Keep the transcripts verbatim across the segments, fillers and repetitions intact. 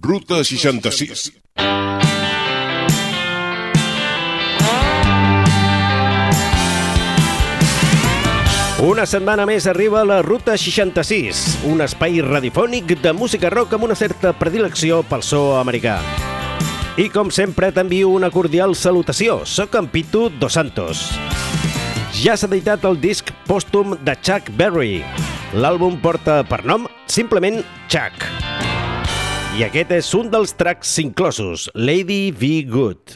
Ruta seixanta-sis. Una setmana més arriba la Ruta seixanta-sis, un espai radiofònic de música rock amb una certa predilecció pel so americà. I com sempre t'envio una cordial salutació, soc en Pitu Dos Santos. Ja s'ha editat el disc pòstum de Chuck Berry. L'àlbum porta per nom simplement Chuck. I aquest és un dels tracks inclosos, Lady Be Good.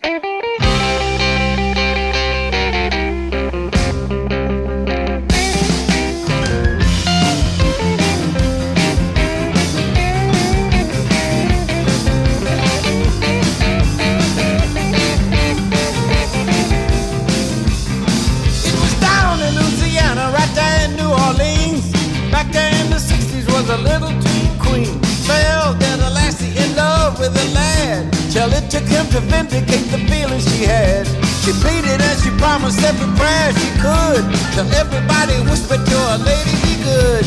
A little teen queen fell dead a lassie in love with a lad, till it took him to vindicate the feelings she had. She pleaded and she promised every prayer she could, till everybody whispered to her, lady, be good.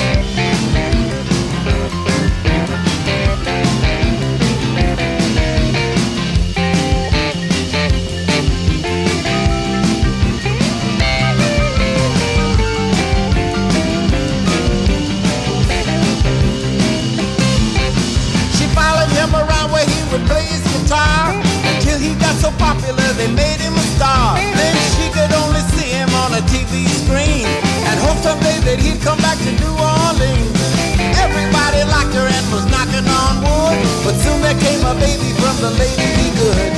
Play his guitar until he got so popular they made him a star. Then she could only see him on a T V screen and hope someday that he'd come back to New Orleans. Everybody liked her and was knocking on wood, but soon there came a baby from the Lady Be Good.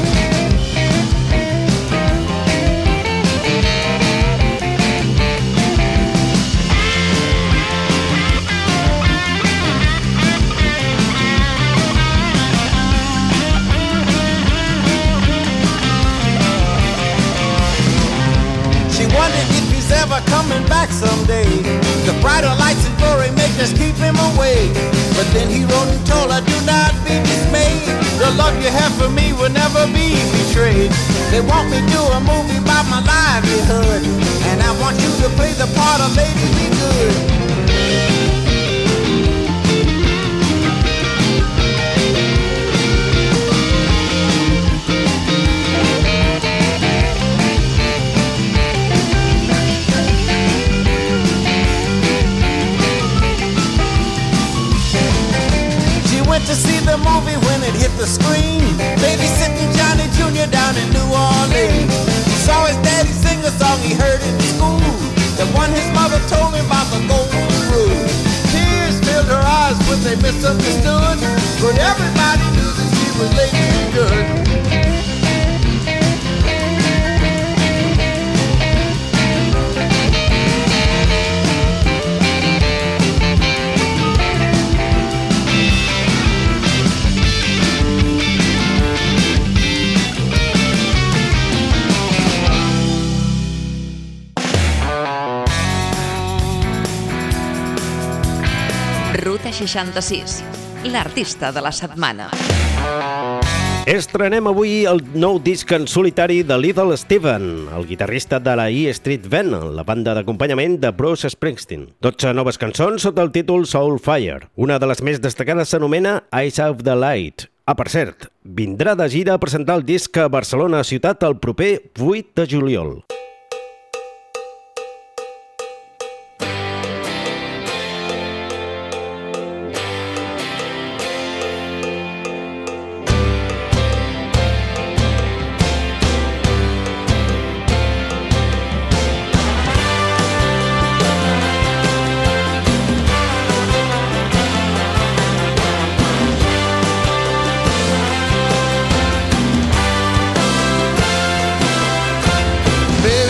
Wondered if he's ever coming back someday. The brighter lights and glory make us keep him away. But then he wrote and told her, do not be dismayed. The love you have for me will never be betrayed. They want me to do a movie about my livelihood, and I want you to play the part of Lady Be Good. To see the movie when it hit the screen, babysitting Johnny Junior down in New Orleans. He saw his daddy sing a song he heard in school, the one his mother told him about the golden rule. Tears filled her eyes when they misunderstood, but everybody knew that she was Lady Be Good. Ruta seixanta-sis, l'artista de la setmana. Estrenem avui el nou disc en solitari de Little Steven, el guitarrista de la E Street Band, la banda d'acompanyament de Bruce Springsteen. dotze noves cançons sota el títol Soulfire. Una de les més destacades s'anomena Eyes of the Light. Ah, per cert, vindrà de gira a presentar el disc a Barcelona ciutat el proper vuit de juliol. Baby,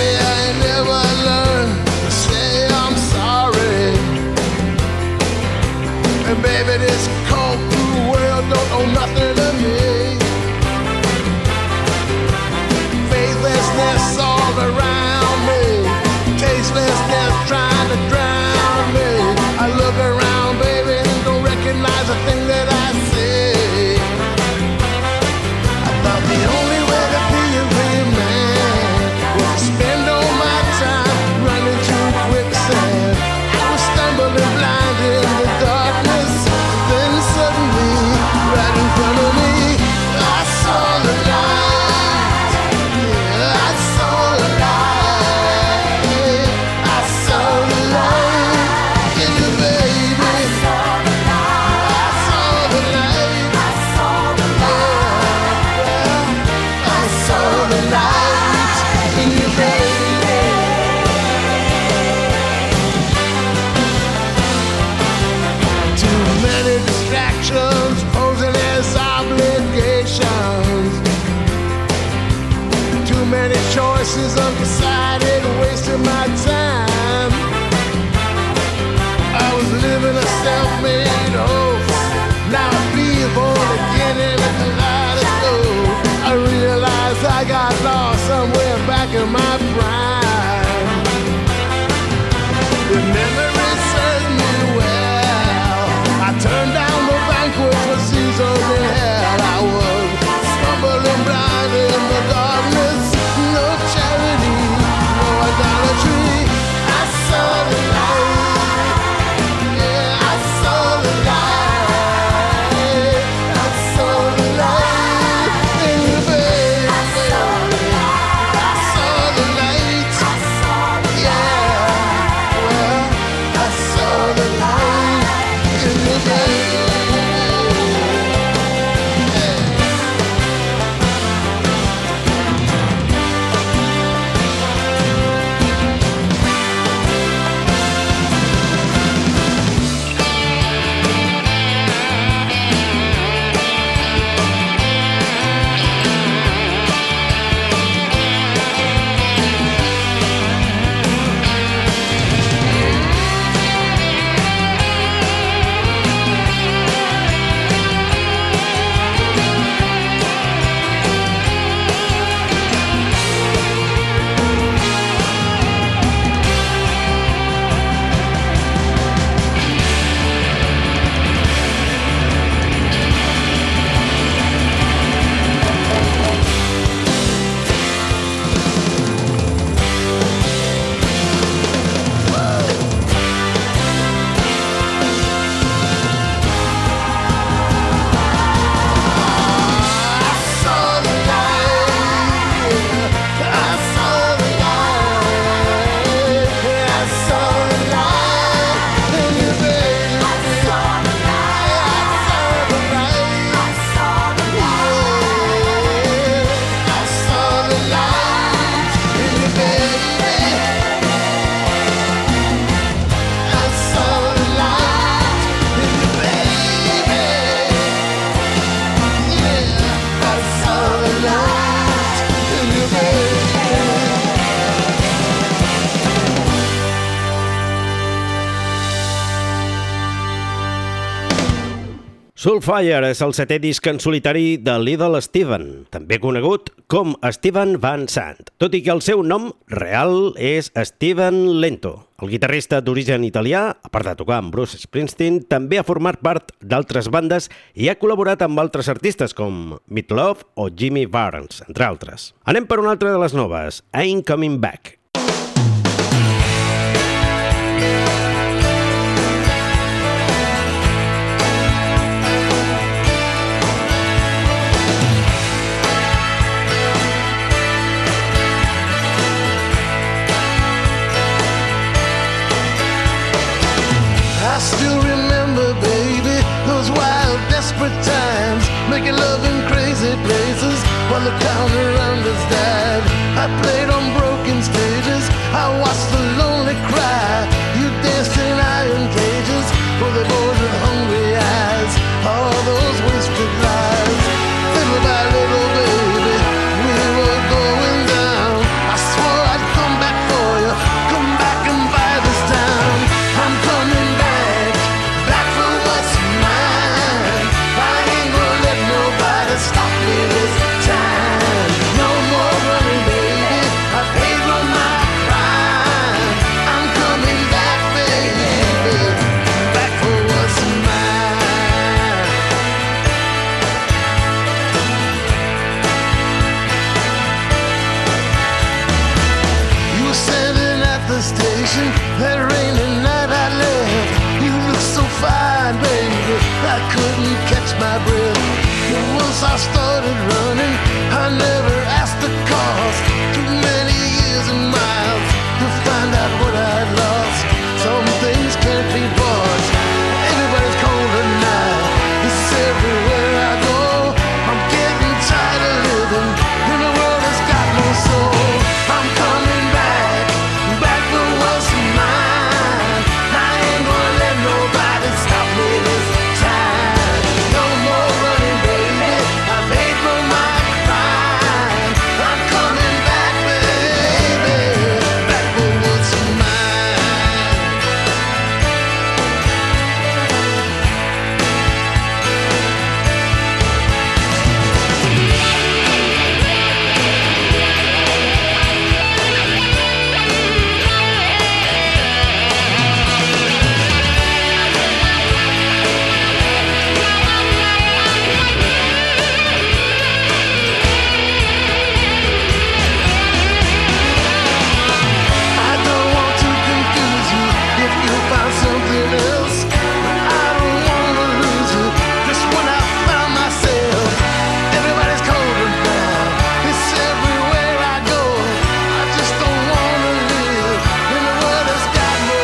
Soulfire és el setè disc en solitari de Little Steven, també conegut com Steven Van Sant, tot i que el seu nom real és Steven Lento. El guitarrista d'origen italià, a part de tocar amb Bruce Springsteen, també ha format part d'altres bandes i ha col·laborat amb altres artistes com Meat Loaf o Jimmy Barnes, entre altres. Anem per una altra de les noves, Ain't Coming Back. I still remember, baby, those wild, desperate times, making love in crazy places while the town around us died. I played on broken stages, I watched the lonely cry. You danced in iron cages for the boys with hungry eyes. All those wasted lives, little by little, baby, we were going down. I swore I'd come back for you, come back and buy this town. I'm coming back. Stop me this time. No more running, baby. I paid for my crime. I'm coming back, baby. Back for what's mine. You were standing at the station that rainy night I left. You looked so fine, baby, I couldn't catch my breath. Once I started running, I never asked the cost. Too many years and miles to find out what I'd lost. Some things can't be bought. Everybody's cold tonight. It's everywhere I go. I'm getting tired of living in a world that's got no soul. I'm coming back, back for what's mine. I ain't gonna let nobody stop me this time. No more running, baby. I paid for my crime. I'm coming back, baby, back for what's mine. I don't want to confuse you if you find something else. I don't wanna lose you. Just when I found myself, everybody's cold and proud. It's everywhere I go. I just don't wanna live in a world that's got no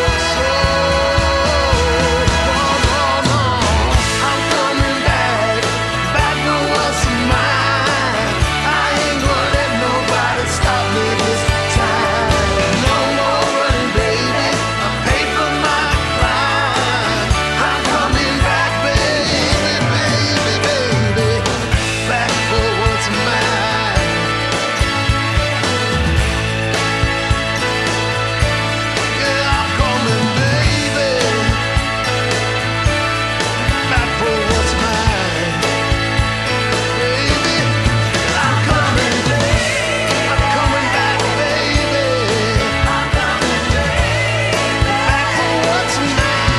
soul. No, no, no. I'm coming back, back for what's mine. I ain't gonna let nobody stop me this time. No more running, baby. I paid for my crime. I'm coming back, baby, baby, baby, back for what's mine. Yeah, I'm coming, baby, back for what's mine. Baby, I'm coming, I'm coming back, baby. I'm coming back for what's mine.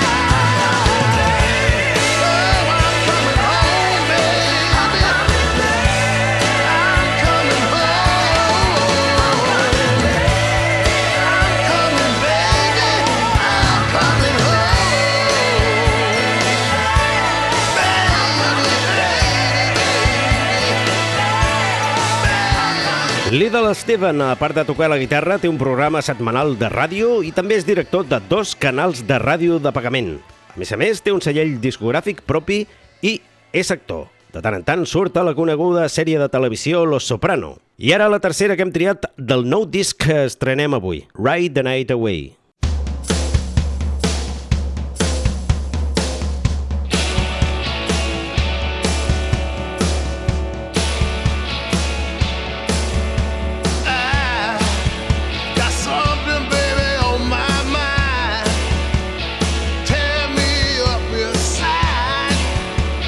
Oh, I'm coming home, baby. I'm coming home. I'm coming, baby. I'm coming home. Little Steven, a part de tocar la guitarra, té un programa setmanal de ràdio i també és director de dos canals de ràdio de pagament. A més a més, té un segell discogràfic propi i és actor. De tant en tant surt a la coneguda sèrie de televisió Los Soprano. I ara la tercera que hem triat del nou disc que estrenem avui, Ride the Night Away. I got something, baby, on my mind. Tear me up inside.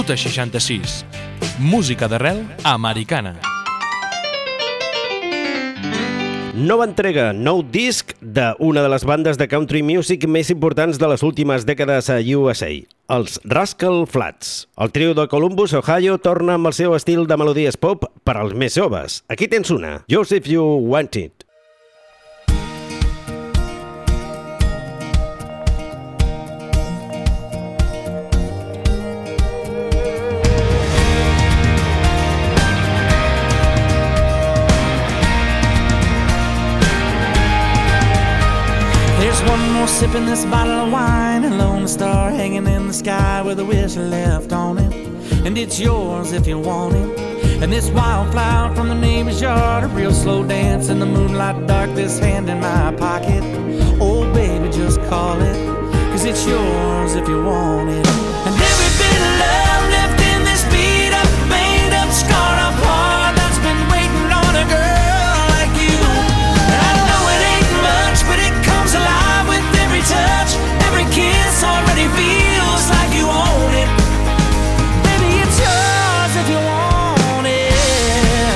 Ruta seixanta-sis. Música d'arrel americana. Nova entrega, nou disc d'una de les bandes de country music més importants de les últimes dècades a U S A, els Rascal Flatts. El trio de Columbus, Ohio, torna amb el seu estil de melodies pop per als més joves. Aquí tens una, Just If You Want It. One more sip in this bottle of wine, a lone star hanging in the sky with a whistle left on it, and it's yours if you want it. And this wildflower from the neighbor's yard, a real slow dance in the moonlight dark, this hand in my pocket. Oh baby, just call it, 'cause it's yours if you want it. And every bit of love left in this beat up, made up, scarred up heart that's been waiting on a girl like you. And I know it ain't much, but it comes alive with every touch. Every kiss already feels like you own it. Baby, it's yours if you want it.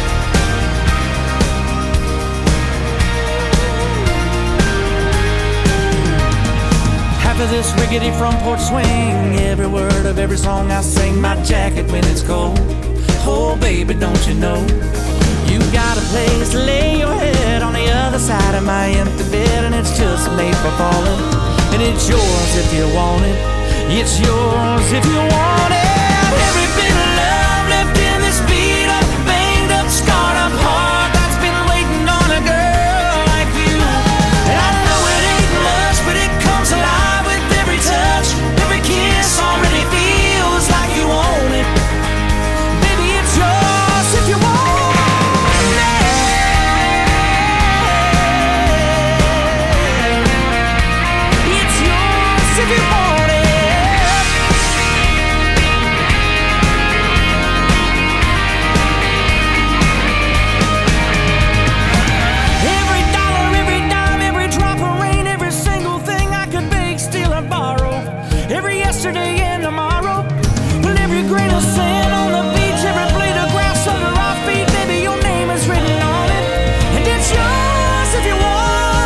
Half of this rickety front porch swing, every word of every song I sing, my jacket when it's cold. Oh baby, don't you know you got a place to lay your head on the other side of my empty bed, and it's just made for falling. And it's yours if you want it. It's yours if you want it. Every bit of love left in this beat up, banged up, scarred up heart that's been waiting on a girl like you. And I know it ain't much, but it comes alive with every touch. Every kiss already feels like you own it. Baby, it's yours if you want it. If you want it. Every dollar, every dime, every drop of rain, every single thing I could beg, steal or borrow, every yesterday and tomorrow, well, every grain of sand on the beach, every blade of grass under our feet, baby, your name is written on it, and it's yours if you want.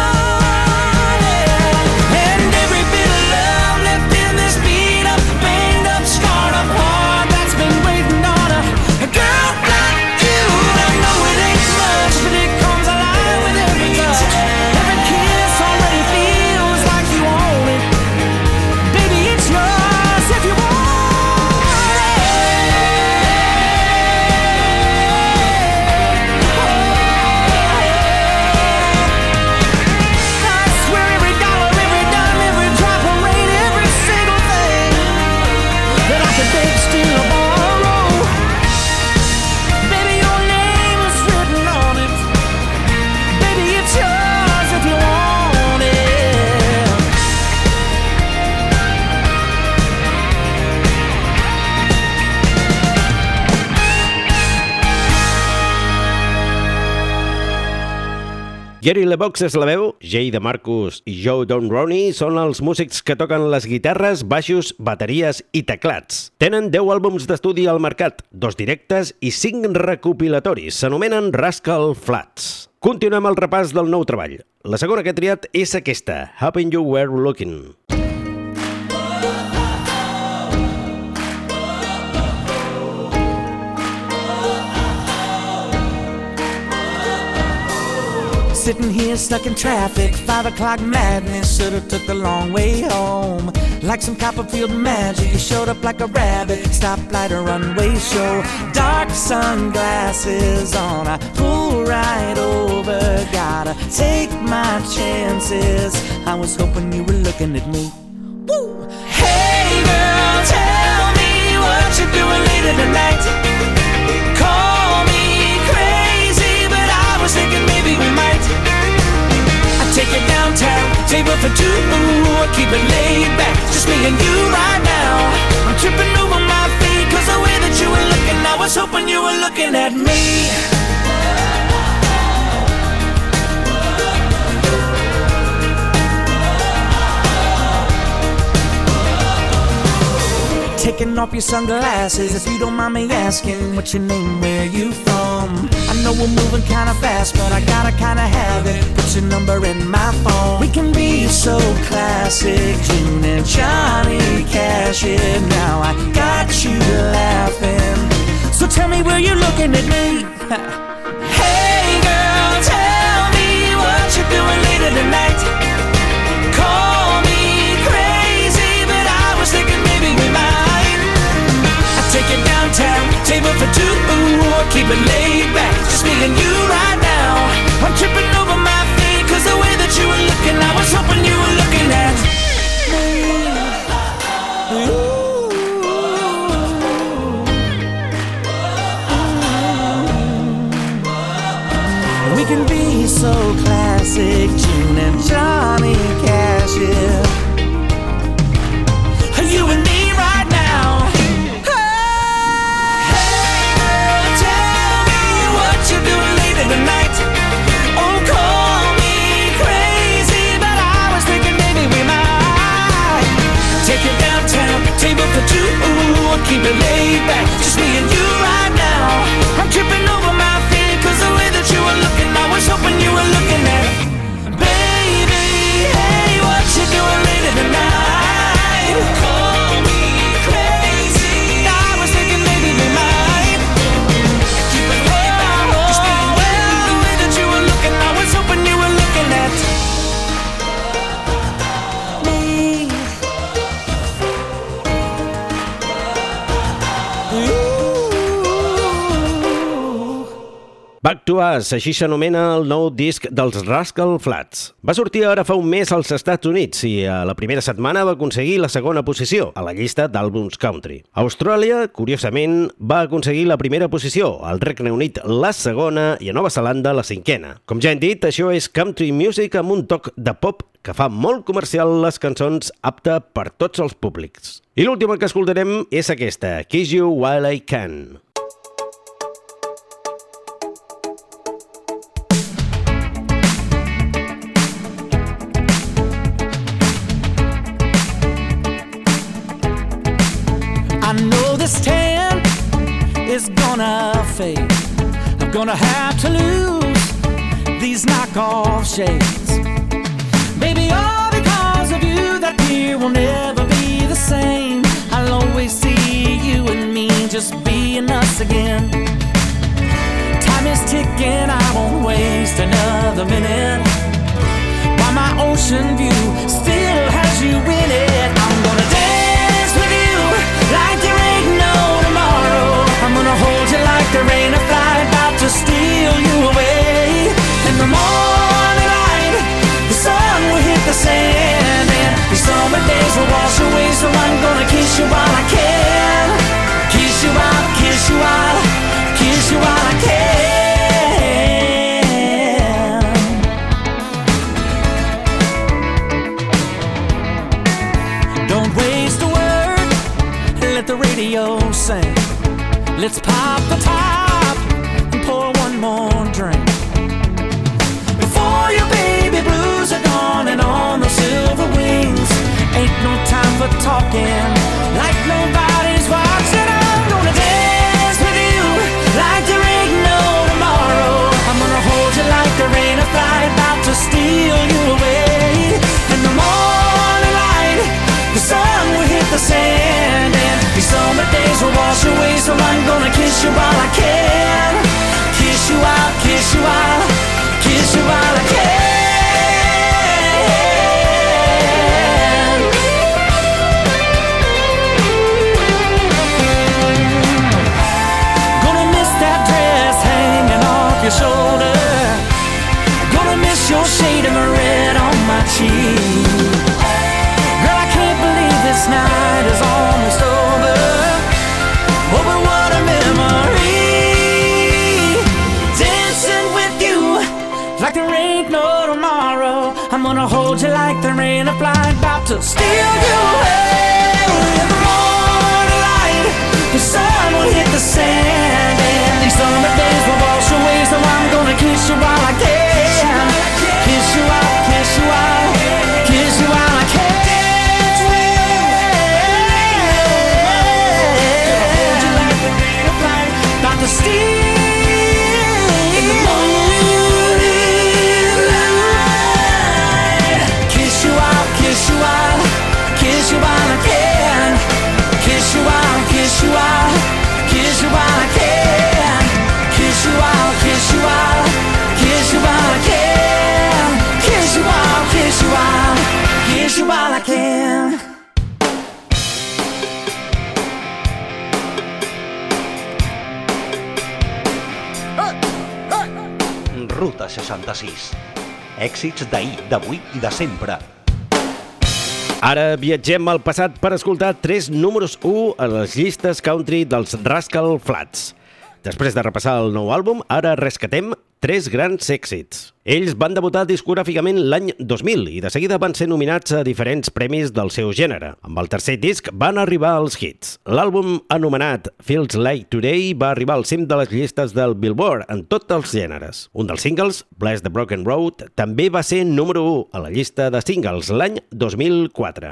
Gary LeBox és la veu, Jay DeMarcus i Joe Don Roney són els músics que toquen les guitarres, baixos, bateries i teclats. Tenen deu àlbums d'estudi al mercat, dos directes i cinc recopilatoris. S'anomenen Rascal Flatts. Continuem el repàs del nou treball. La segona que he triat és aquesta, Hoping You Were Looking. Sitting here stuck in traffic, five o'clock madness, should've took the long way home. Like some Copperfield magic, you showed up like a rabbit, stoplight or runway show. Dark sunglasses on, I pull right over, gotta take my chances. I was hoping you were looking at me. Woo! Hey girl, tell me what you're doing later tonight. Call me crazy, but I was thinking maybe we might. Take it downtown, table for two, keep it laid back, just me and you right now. I'm tripping over my feet, cause the way that you were looking, I was hoping you were looking at me. taking off your sunglasses. If you don't mind me asking, what's your name, where you from? I know we're moving kinda fast, but I gotta kinda have it. Put your number in my phone. We can be so classic, June and Johnny Cash. Yeah, now I got you laughing. So tell me where you're looking at me. Hey girl, tell me what you're doing later tonight. Call me crazy, but I was thinking maybe we might. I'll take you downtown, table for two, keep it laid back, just me and you right now. I'm tripping over my feet, cause the way that you were looking, I was hoping you were looking at me. Ooh. We can be so classic, June and Johnny Cash, yeah. You and me right now. Hey girl, tell me what you're doing later tonight. Oh, call me crazy, but I was thinking maybe we might take you downtown, table for two, keep it laid back, just me and you right now. I'm tripping over my feet, cause the way that you were looking, I was hoping you were looking at. Baby, hey, what you doing later tonight? Call me crazy, I was thinking maybe we might keep it laid back, just me and you. The way that you were looking, I was hoping you were looking at me. Back to Us, així s'anomena el nou disc dels Rascal Flatts. Va sortir ara fa un mes als Estats Units i a la primera setmana va aconseguir la segona posició a la llista d'àlbums country. Austràlia, curiosament, va aconseguir la primera posició, al Regne Unit la segona i a Nova Zelanda la cinquena. Com ja hem dit, això és country music amb un toc de pop que fa molt comercial les cançons, apta per tots els públics. I l'última que escoltarem és aquesta, Kiss You While I Can. I know this tan is gonna fade. I'm gonna have to lose these knockoff shades. Baby, all because of you, that beer will never be the same. I'll always see you and me just being us again. Time is ticking, I won't waste another minute, while my ocean view still has you in it. I'm gonna dance with you like there ain't no tomorrow. I'm gonna hold you like there ain't a fly about to steal you away. In the morning light, the sun will hit the sand, and these summer days will wash away. So I'm gonna kiss you while I can. Kiss you while, kiss you while, kiss you while I can. Don't waste a word, let the radio sing. Let's pop the top and pour one more drink before your baby blues are gone and on the silver wings. Ain't no time for talking like nobody's watching. I'm gonna dance with you like there ain't no tomorrow. I'm gonna hold you like there ain't a fly about to steal you away. In the morning light, the sun will hit the sand, and these summer days will wash away. So I'm gonna kiss you while I can. Kiss you while, kiss you while, kiss you while I can. Gonna miss that dress hanging off your shoulder. Gonna miss your shade of red on my cheek. Girl, I can't believe this night is almost over. Oh, but what a memory, dancing with you like there ain't no tomorrow. I'm gonna hold you like there ain't a fly about to steal you away. In the morning light, the sun will hit the sand, and these summer days will wash away. So I'm gonna kiss you while I can. Kiss you while, kiss you while, kiss you while I can. Ruta seixanta-sis. Èxits d'ahir, d'avui i de sempre. Ara viatgem al passat per escoltar tres números u a les llistes country dels Rascal Flatts. Després de repassar el nou àlbum, ara rescatem tres grans èxits. Ells van debutar discogràficament l'any dos mil i de seguida van ser nominats a diferents premis del seu gènere. Amb el tercer disc van arribar als hits. L'àlbum anomenat Feels Like Today va arribar al cim de les llistes del Billboard en tots els gèneres. Un dels singles, Bless the Broken Road, també va ser número u a la llista de singles l'any dos mil quatre.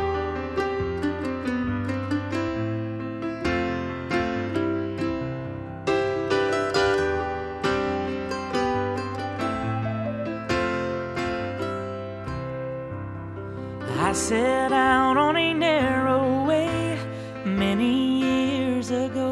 I set out on a narrow way many years ago,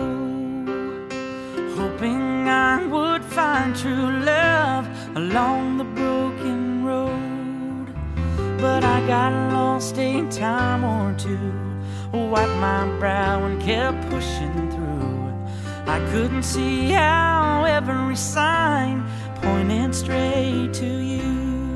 hoping I would find true love along the broken road. But I got lost a time or two, wiped my brow and kept pushing through. I couldn't see how every sign pointed straight to you.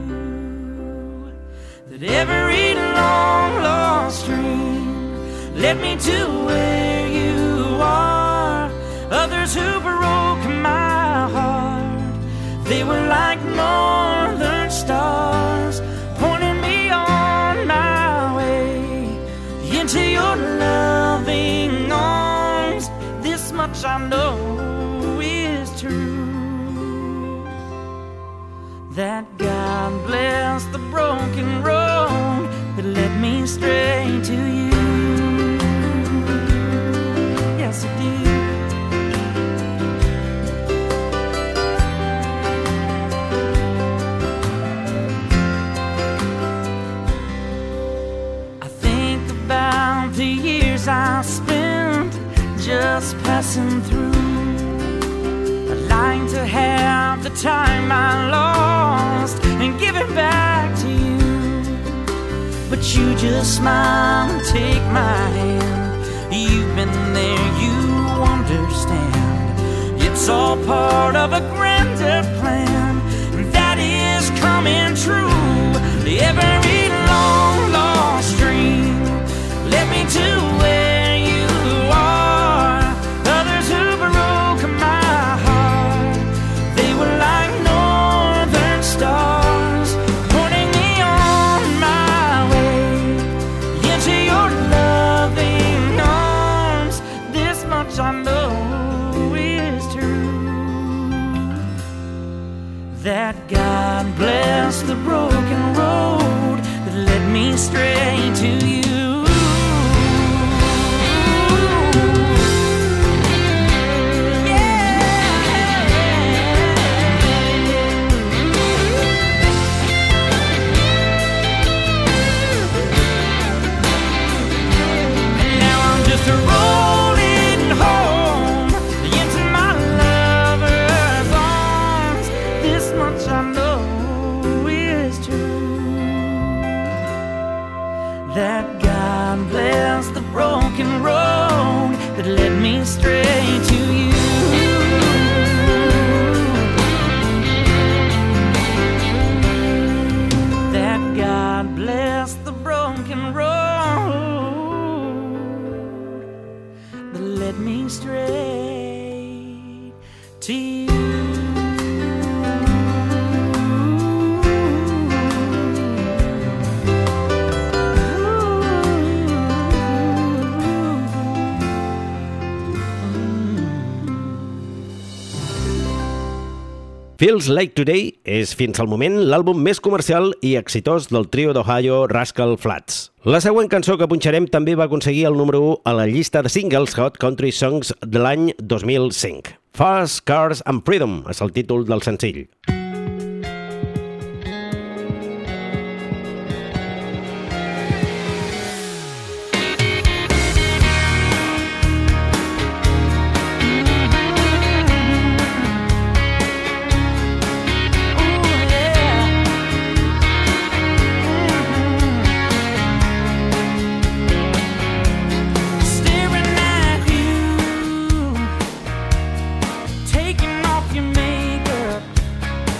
That every long lost dream led me to where you are. Others who broke my heart, they were like northern stars, pointing me on my way into your loving arms. This much I know is true, that God bless the broken road that led me straight to you. Yes, it did. I think about the years I spent just passing through, lying to have the time I lost and give it back to you. But you just smile and take my hand. You've been there, you understand. It's all part of a grander plan that is coming true. Every long lost dream led me to where you are. Others who broke my heart, they were like northern stars, pointing me on my way into your loving arms. This much I know is true, that God bless the broken road that led me straight to you. That God bless the broken road that led me straight to you. That God bless the broken road that led me straight to you. Feels Like Today és fins al moment l'àlbum més comercial i exitós del trio d'Ohio Rascal Flatts. La següent cançó que punxarem també va aconseguir el número u a la llista de singles Hot Country Songs de l'any dos mil cinc. Fast Cars and Freedom és el títol del senzill. Taking off your makeup,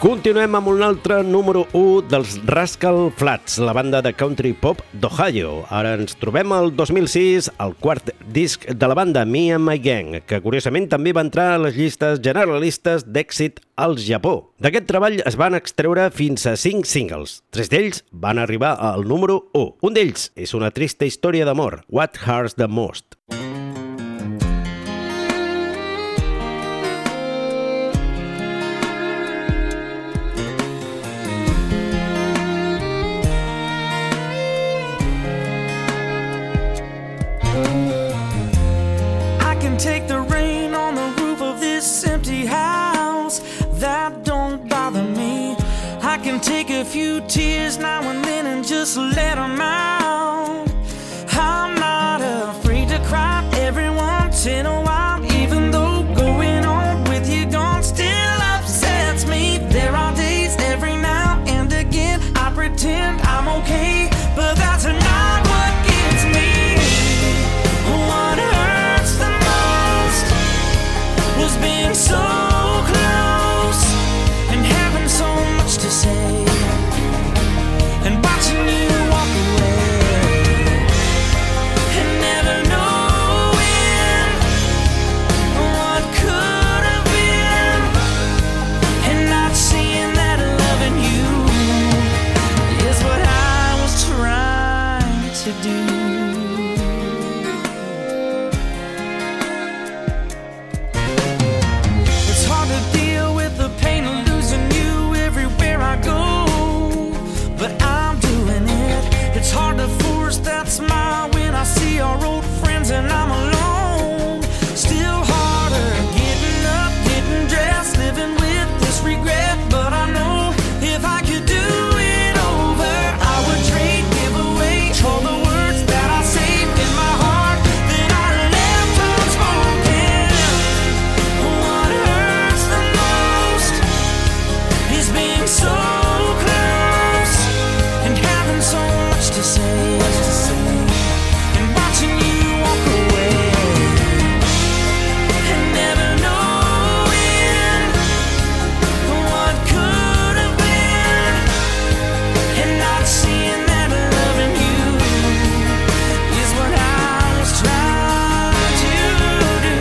Continuem amb un altre número u dels Rascal Flatts, la banda de country pop d'Ohio. Ara ens trobem al dos mil sis, el quart disc de la banda, Me and My Gang, que curiosament també va entrar a les llistes generalistes d'èxit al Japó. D'aquest treball es van extreure fins a cinc singles. Tres d'ells van arribar al número u. Un d'ells és una trista història d'amor, What Hurts the Most. Take the rain on the roof of this empty house. That don't bother me. I can take a few tears now and then and just let them out. I'm not afraid to cry every once in a while, even though going on with you gone still upsets me. There are days every now and again I pretend I'm okay, but that's not what gets me. What hurts the most was being so close and having so much to say and watching you walk away and never knowing what could have been and not seeing that loving you is what I was trying to do. It's hard to force that smile when I see our old friends and I'm alone. Still harder getting up, getting dressed, living with this regret. But I know if I could do it over, I would trade, give away all the words that I saved in my heart that I left unspoken. What hurts the most is being so close and having so much to say, and watching you walk away and never knowing what could have been and not seeing that loving you is what I was trying to do.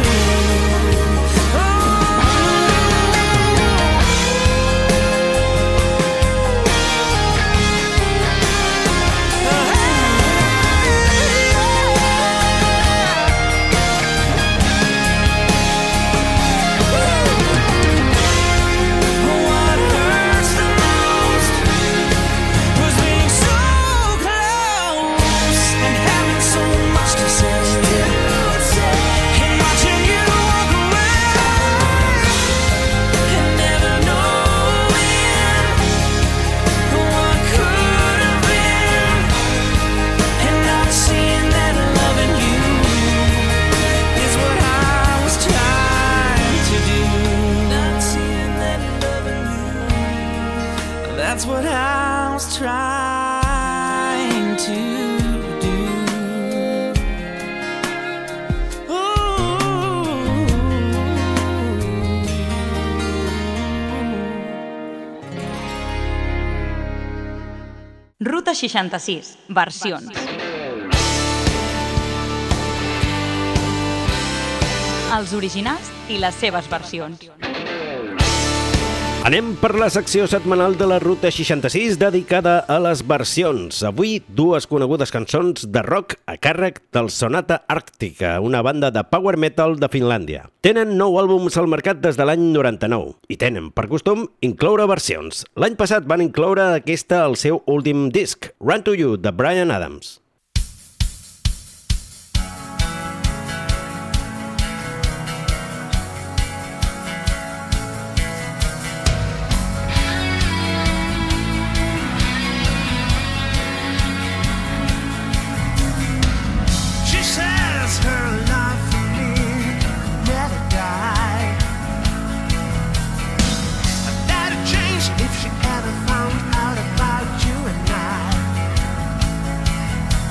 That's what I was trying to do. Ruta seixanta-sis, versions. Els originals i les seves versions. Anem per la secció setmanal de la Ruta seixanta-sis dedicada a les versions. Avui, dues conegudes cançons de rock a càrrec del Sonata Arctica, una banda de power metal de Finlàndia. Tenen nou àlbums al mercat des de l'any noranta-nou i tenen per costum incloure versions. L'any passat van incloure aquesta al seu últim disc, Run to You, de Bryan Adams. If she ever found out about you and I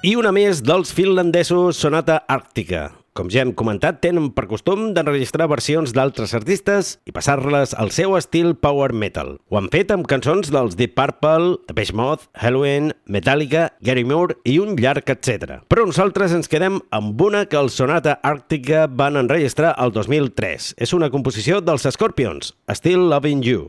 I una més dels finlandesos Sonata Arctica. Com ja hem comentat, tenen per costum d'enregistrar versions d'altres artistes i passar-les al seu estil power metal. Ho han fet amb cançons dels Deep Purple, Depeche Mode, Helloween, Metallica, Gary Moore i un llarg etcètera. Però nosaltres ens quedem amb una que els Sonata Arctica van enregistrar el dos mil tres. És una composició dels Scorpions, Still Loving You.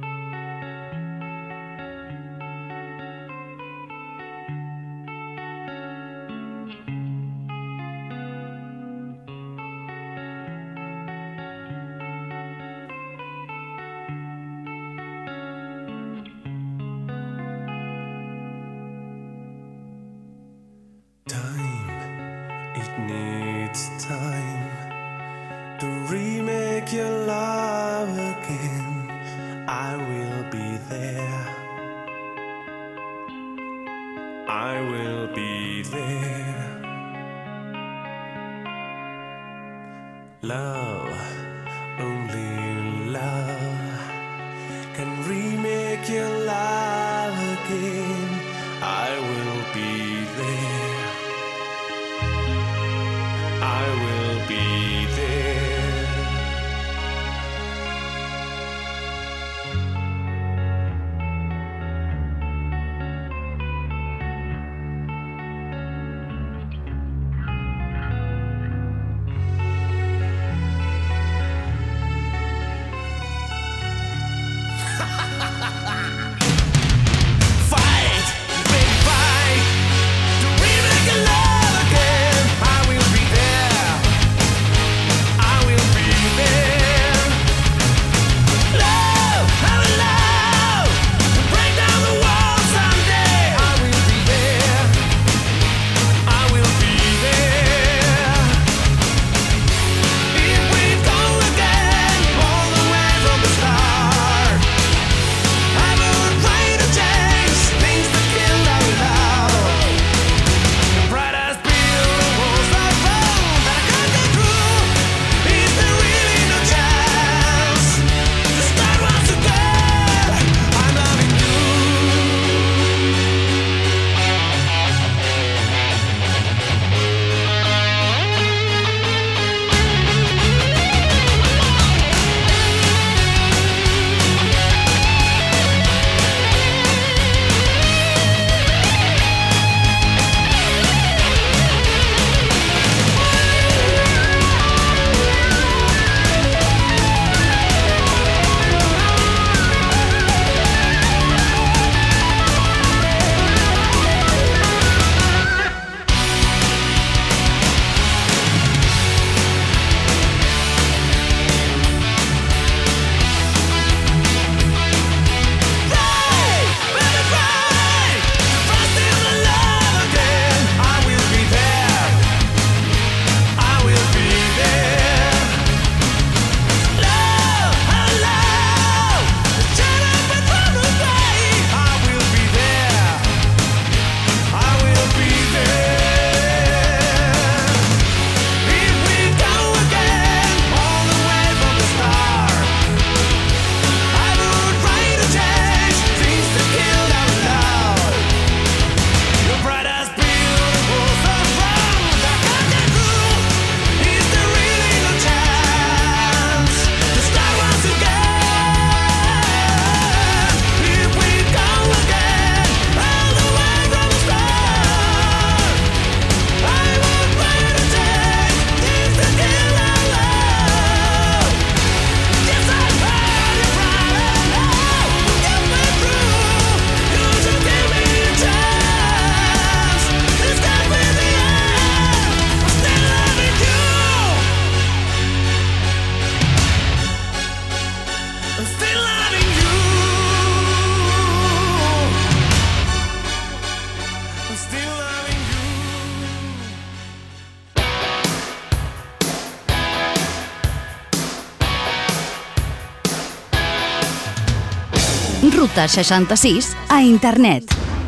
Ruta seixanta-sis a internet.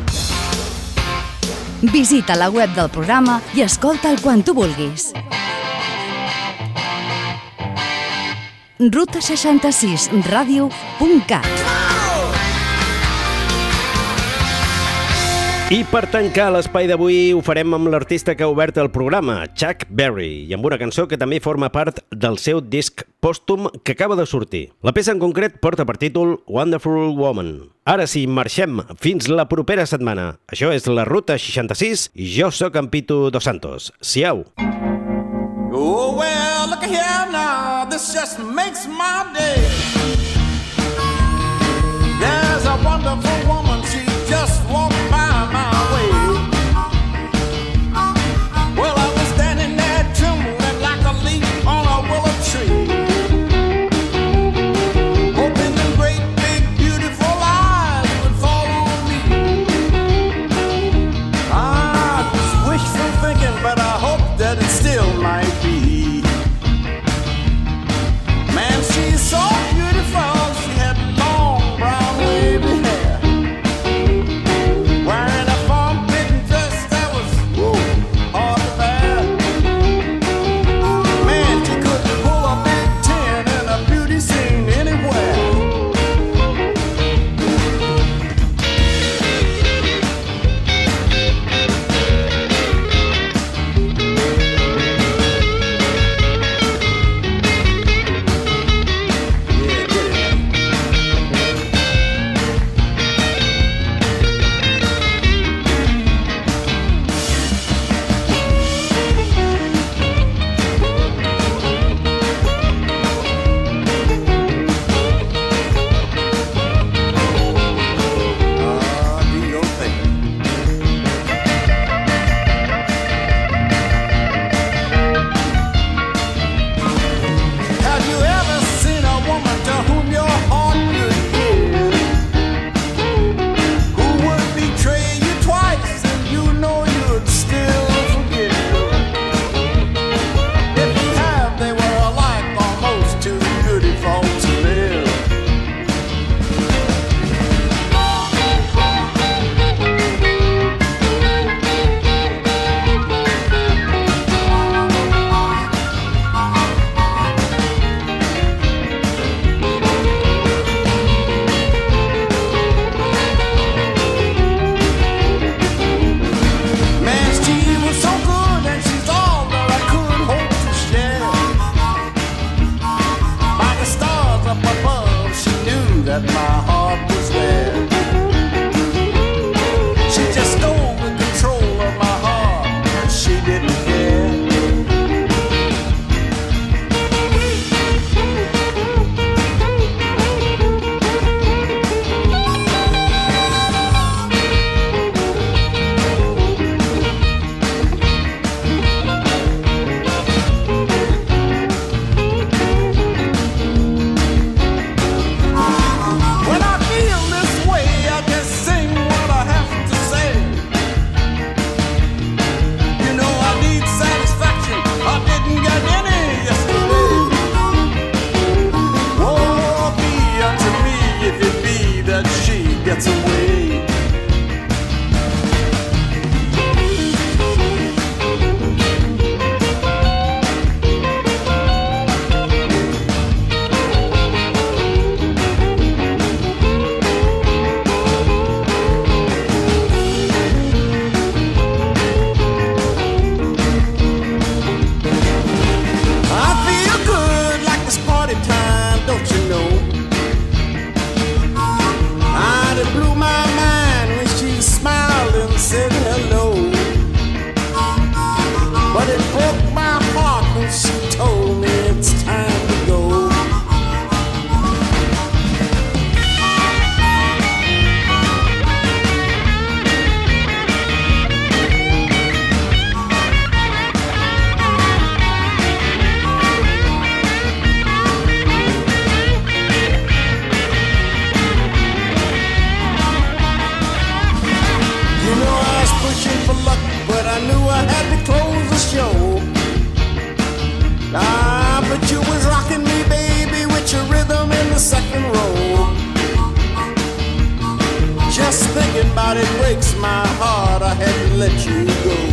Visita la web del programa i escolta'l quan tu vulguis. ruta seixanta-sis radio punt cat. I per tancar l'espai d'avui ho farem amb l'artista que ha obert el programa, Chuck Berry, i amb una cançó que també forma part del seu disc pòstum que acaba de sortir. La peça en concret porta per títol Wonderful Woman. Ara sí, marxem fins la propera setmana. Això és la Ruta seixanta-sis i jo sóc en Pitu Dos Santos. Siau! Oh, well, look here now, this just makes my day. There's a wonderful woman, she just walked by my way. Well, I was standing there trembling like a leaf on a willow tree, hoping the great big beautiful eyes would follow me. Ah, just wishful thinking, but I hope that it still might be. Man, she's so beautiful, she had long brown wavy hair, wearing a form-fitting dress that was, whoa, hard to bear. Man, she could pull a big ten in a beauty scene anywhere. Just thinking about it breaks my heart. I had to let you go.